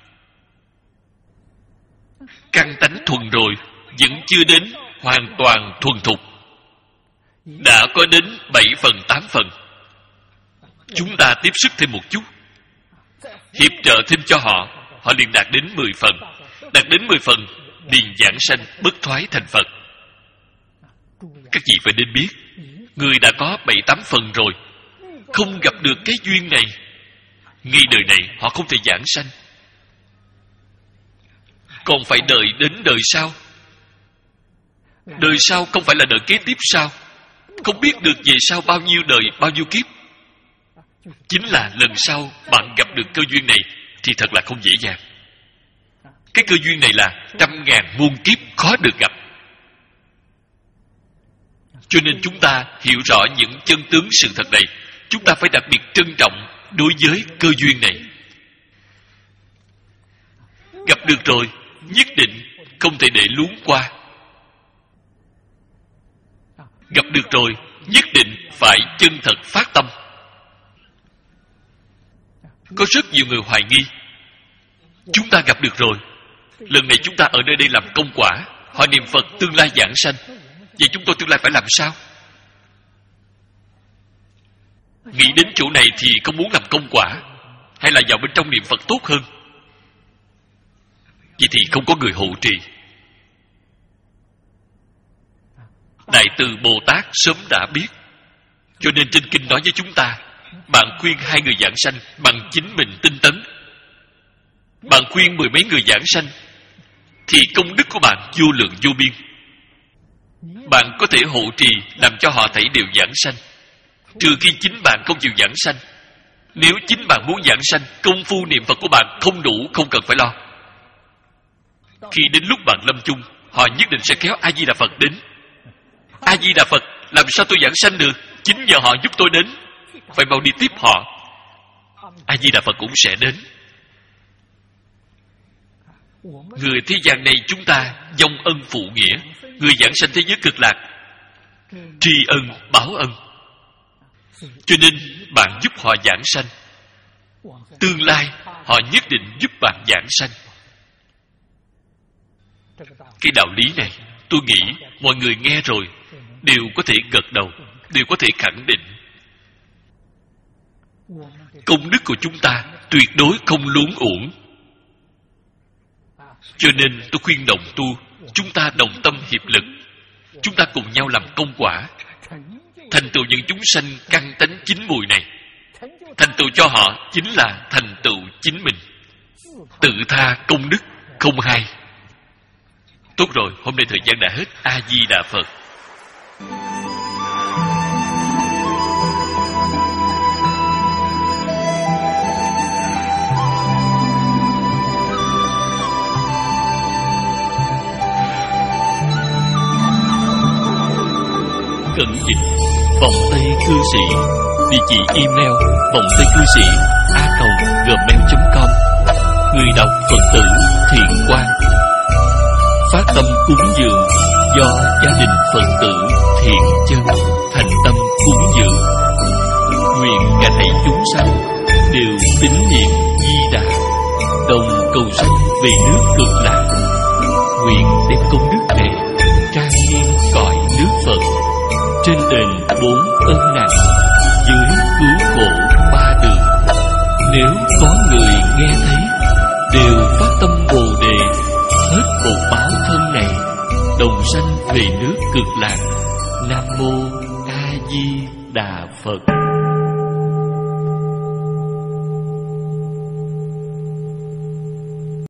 Căn tánh thuần rồi, vẫn chưa đến hoàn toàn thuần thục, đã có đến bảy phần tám phần. Chúng ta tiếp sức thêm một chút, hiệp trợ thêm cho họ, họ liền đạt đến mười phần. Đạt đến mười phần liền giảng sanh bất thoái thành Phật. Các vị phải nên biết, người đã có bảy tám phần rồi, không gặp được cái duyên này, ngay đời này họ không thể giảng sanh. còn phải đợi đến đời sau. Đời sau không phải là đời kế tiếp sao? Không biết được về sau bao nhiêu đời, bao nhiêu kiếp. Chính là lần sau bạn gặp được cơ duyên này thì thật là không dễ dàng. Cái cơ duyên này là trăm ngàn muôn kiếp khó được gặp. Cho nên chúng ta hiểu rõ những chân tướng sự thật này, chúng ta phải đặc biệt trân trọng đối với cơ duyên này. Gặp được rồi, nhất định không thể để luống qua. Gặp được rồi, nhất định phải chân thật phát tâm. Có rất nhiều người hoài nghi. Chúng ta gặp được rồi, lần này chúng ta ở nơi đây làm công quả, họ niệm Phật tương lai giảng sanh, vậy chúng tôi tương lai phải làm sao? Nghĩ đến chỗ này thì không muốn làm công quả, hay là vào bên trong niệm Phật tốt hơn? Vậy thì không có người hộ trì. Đại từ Bồ Tát sớm đã biết, cho nên trên kinh nói với chúng ta, bạn khuyên hai người giảng sanh bằng chính mình tinh tấn. Bạn khuyên mười mấy người giảng sanh thì công đức của bạn vô lượng vô biên. Bạn có thể hộ trì làm cho họ thảy đều giảng sanh, trừ khi chính bạn không chịu giảng sanh. Nếu chính bạn muốn giảng sanh, công phu niệm Phật của bạn không đủ, không cần phải lo. Khi đến lúc bạn lâm chung, họ nhất định sẽ kéo A Di Đà Phật đến. A Di Đà Phật, làm sao tôi giảng sanh được? Chính nhờ họ giúp tôi đến, phải mau đi tiếp họ. A Di Đà Phật cũng sẽ đến. Người thế gian này chúng ta dòng ân phụ nghĩa, người giảng sanh thế giới cực lạc, tri ân báo ân. Cho nên bạn giúp họ giảng sanh, tương lai họ nhất định giúp bạn giảng sanh. Cái đạo lý này tôi nghĩ mọi người nghe rồi đều có thể gật đầu, đều có thể khẳng định. Công đức của chúng ta tuyệt đối không luống uổng. Cho nên tôi khuyên đồng tu, chúng ta đồng tâm hiệp lực, chúng ta cùng nhau làm công quả, thành tựu những chúng sanh căn tánh chín mùi này. Thành tựu cho họ chính là thành tựu chính mình. Tự tha công đức không hai. Tốt rồi, hôm nay thời gian đã hết. A Di Đà Phật. Cẩn dịch vòng tay cư sĩ, địa chỉ email vòng tay cư sĩ a còng gmail chấm com. Người đọc Phật tử Thiện Quang. Phát tâm cúng dường do gia đình Phật tử Thiện Chân thành tâm cúng dường. Nguyện cả thảy chúng sanh đều tín niệm Di Đà, đồng cầu sanh về nước Cực Lạc. Nguyện đem công đức này trang nghiêm cõi nước Phật, trên đền bốn ân nặng, dưới cứu khổ ba đường. Nếu có người nghe thấy đều phát tâm Bồ Đề, hết bổn báo thân này, đồng sanh về nước Cực Lạc. Nam mô A Di Đà Phật.